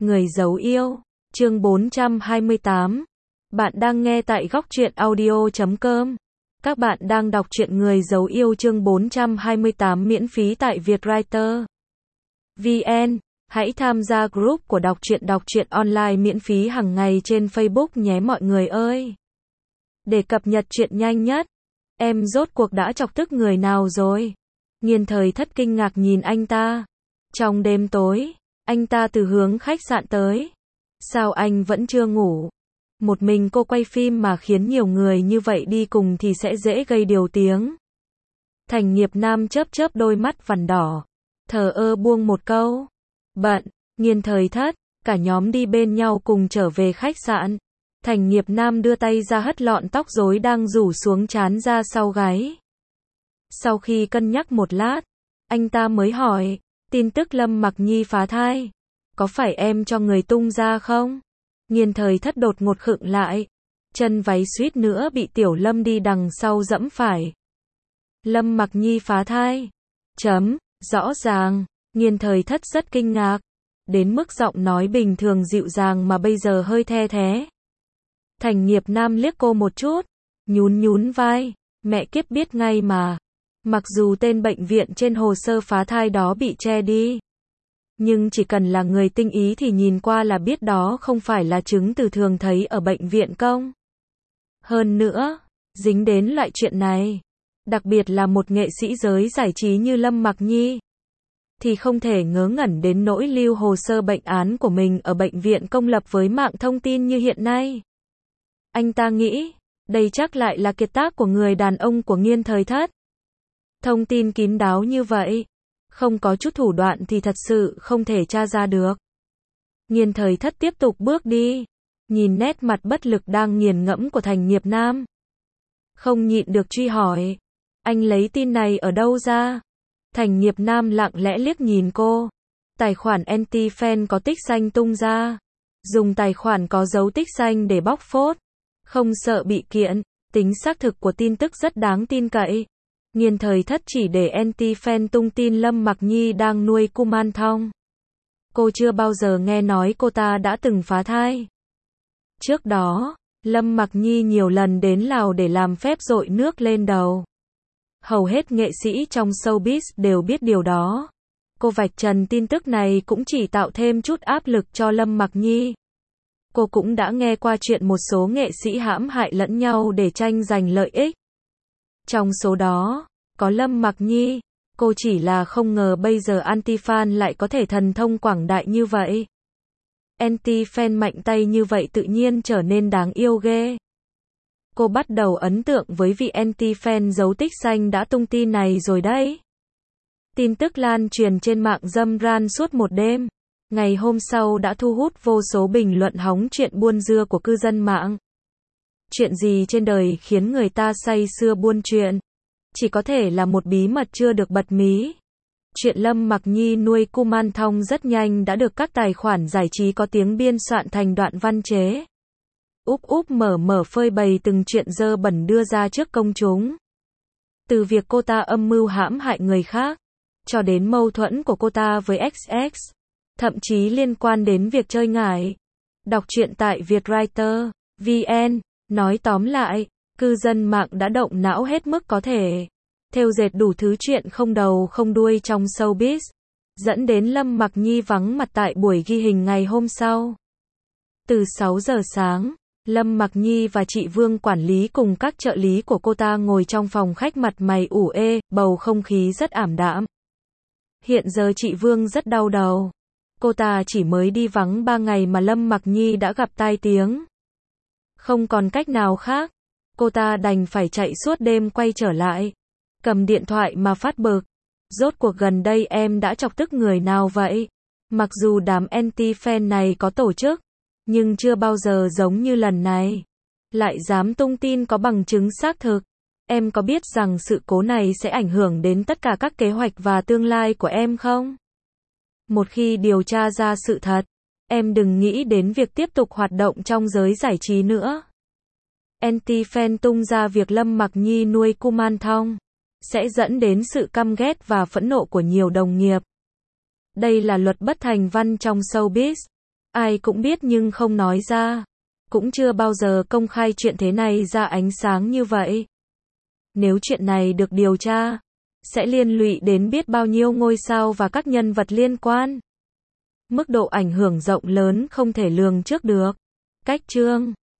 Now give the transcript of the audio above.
Người giấu yêu, chương 428. Bạn đang nghe tại Góc Truyện Audio.com. Các bạn đang đọc truyện Người giấu yêu chương 428 miễn phí tại Vietwriter VN. Hãy tham gia group của đọc truyện online miễn phí hàng ngày trên Facebook nhé mọi người ơi. Để cập nhật truyện nhanh nhất. Em rốt cuộc đã chọc tức người nào rồi? Nghiên Thời Thất kinh ngạc nhìn anh ta. Trong đêm tối, anh ta từ hướng khách sạn tới. Sao anh vẫn chưa ngủ? Một mình cô quay phim mà khiến nhiều người như vậy đi cùng thì sẽ dễ gây điều tiếng. Thành Nghiệp Nam chớp đôi mắt vằn đỏ. Thờ ơ buông một câu. Bận. Nghiên Thời Thất, cả nhóm đi bên nhau cùng trở về khách sạn. Thành Nghiệp Nam đưa tay ra hất lọn tóc rối đang rủ xuống trán ra sau gáy. Sau khi cân nhắc một lát, anh ta mới hỏi, tin tức Lâm Mặc Nhi phá thai, có phải em cho người tung ra không? Nghiên Thời Thất đột ngột khựng lại, chân váy suýt nữa bị Tiểu Lâm đi đằng sau dẫm phải. Lâm Mặc Nhi phá thai? Rõ ràng. Nghiên Thời Thất rất kinh ngạc, đến mức giọng nói bình thường dịu dàng mà bây giờ hơi the thé. Thành Nghiệp Nam liếc cô một chút, nhún vai, mẹ kiếp biết ngay mà. Mặc dù tên bệnh viện trên hồ sơ phá thai đó bị che đi, nhưng chỉ cần là người tinh ý thì nhìn qua là biết đó không phải là chứng từ thường thấy ở bệnh viện công. Hơn nữa, dính đến loại chuyện này, đặc biệt là một nghệ sĩ giới giải trí như Lâm Mặc Nhi, thì không thể ngớ ngẩn đến nỗi lưu hồ sơ bệnh án của mình ở bệnh viện công lập với mạng thông tin như hiện nay. Anh ta nghĩ, đây chắc lại là kiệt tác của người đàn ông của Nghiên Thời Thất. Thông tin kín đáo như vậy, không có chút thủ đoạn thì thật sự không thể tra ra được. Nghiên Thời Thất tiếp tục bước đi, nhìn nét mặt bất lực đang nghiền ngẫm của Thành Nghiệp Nam. Không nhịn được truy hỏi, anh lấy tin này ở đâu ra? Thành Nghiệp Nam lặng lẽ liếc nhìn cô. Tài khoản anti-fan có tích xanh tung ra. Dùng tài khoản có dấu tích xanh để bóc phốt. Không sợ bị kiện, tính xác thực của tin tức rất đáng tin cậy. Nghiên Thời Thất chỉ để anti-fan tung tin Lâm Mặc Nhi đang nuôi Kuman Thong. Cô chưa bao giờ nghe nói cô ta đã từng phá thai. Trước đó, Lâm Mặc Nhi nhiều lần đến Lào để làm phép dội nước lên đầu. Hầu hết nghệ sĩ trong showbiz đều biết điều đó. Cô vạch trần tin tức này cũng chỉ tạo thêm chút áp lực cho Lâm Mặc Nhi. Cô cũng đã nghe qua chuyện một số nghệ sĩ hãm hại lẫn nhau để tranh giành lợi ích. Trong số đó, có Lâm Mặc Nhi. Cô chỉ là không ngờ bây giờ anti-fan lại có thể thần thông quảng đại như vậy. Anti-fan mạnh tay như vậy tự nhiên trở nên đáng yêu ghê. Cô bắt đầu ấn tượng với vị anti-fan dấu tích xanh đã tung tin này rồi đấy. Tin tức lan truyền trên mạng râm ran suốt một đêm. Ngày hôm sau đã thu hút vô số bình luận hóng chuyện buôn dưa của cư dân mạng. Chuyện gì trên đời khiến người ta say sưa buôn chuyện? Chỉ có thể là một bí mật chưa được bật mí. Chuyện Lâm Mặc Nhi nuôi Kuman Thong rất nhanh đã được các tài khoản giải trí có tiếng biên soạn thành đoạn văn chế. Úp mở phơi bày từng chuyện dơ bẩn đưa ra trước công chúng. Từ việc cô ta âm mưu hãm hại người khác, cho đến mâu thuẫn của cô ta với XX, thậm chí liên quan đến việc chơi ngải. Đọc truyện tại Vietwriter VN. Nói tóm lại, cư dân mạng đã động não hết mức có thể, thêu dệt đủ thứ chuyện không đầu không đuôi trong showbiz, dẫn đến Lâm Mặc Nhi vắng mặt tại buổi ghi hình ngày hôm sau. Từ 6 giờ sáng, Lâm Mặc Nhi và chị Vương quản lý cùng các trợ lý của cô ta ngồi trong phòng khách mặt mày ủ ê, bầu không khí rất ảm đạm. Hiện giờ chị Vương rất đau đầu. Cô ta chỉ mới đi vắng 3 ngày mà Lâm Mặc Nhi đã gặp tai tiếng. Không còn cách nào khác, cô ta đành phải chạy suốt đêm quay trở lại, cầm điện thoại mà phát bực. Rốt cuộc gần đây em đã chọc tức người nào vậy? Mặc dù đám anti-fan này có tổ chức, nhưng chưa bao giờ giống như lần này. Lại dám tung tin có bằng chứng xác thực. Em có biết rằng sự cố này sẽ ảnh hưởng đến tất cả các kế hoạch và tương lai của em không? Một khi điều tra ra sự thật, em đừng nghĩ đến việc tiếp tục hoạt động trong giới giải trí nữa. Anti-fan tung ra việc Lâm Mặc Nhi nuôi Kuman Thong, sẽ dẫn đến sự căm ghét và phẫn nộ của nhiều đồng nghiệp. Đây là luật bất thành văn trong showbiz. Ai cũng biết nhưng không nói ra. Cũng chưa bao giờ công khai chuyện thế này ra ánh sáng như vậy. Nếu chuyện này được điều tra, sẽ liên lụy đến biết bao nhiêu ngôi sao và các nhân vật liên quan. Mức độ ảnh hưởng rộng lớn không thể lường trước được. Cách chương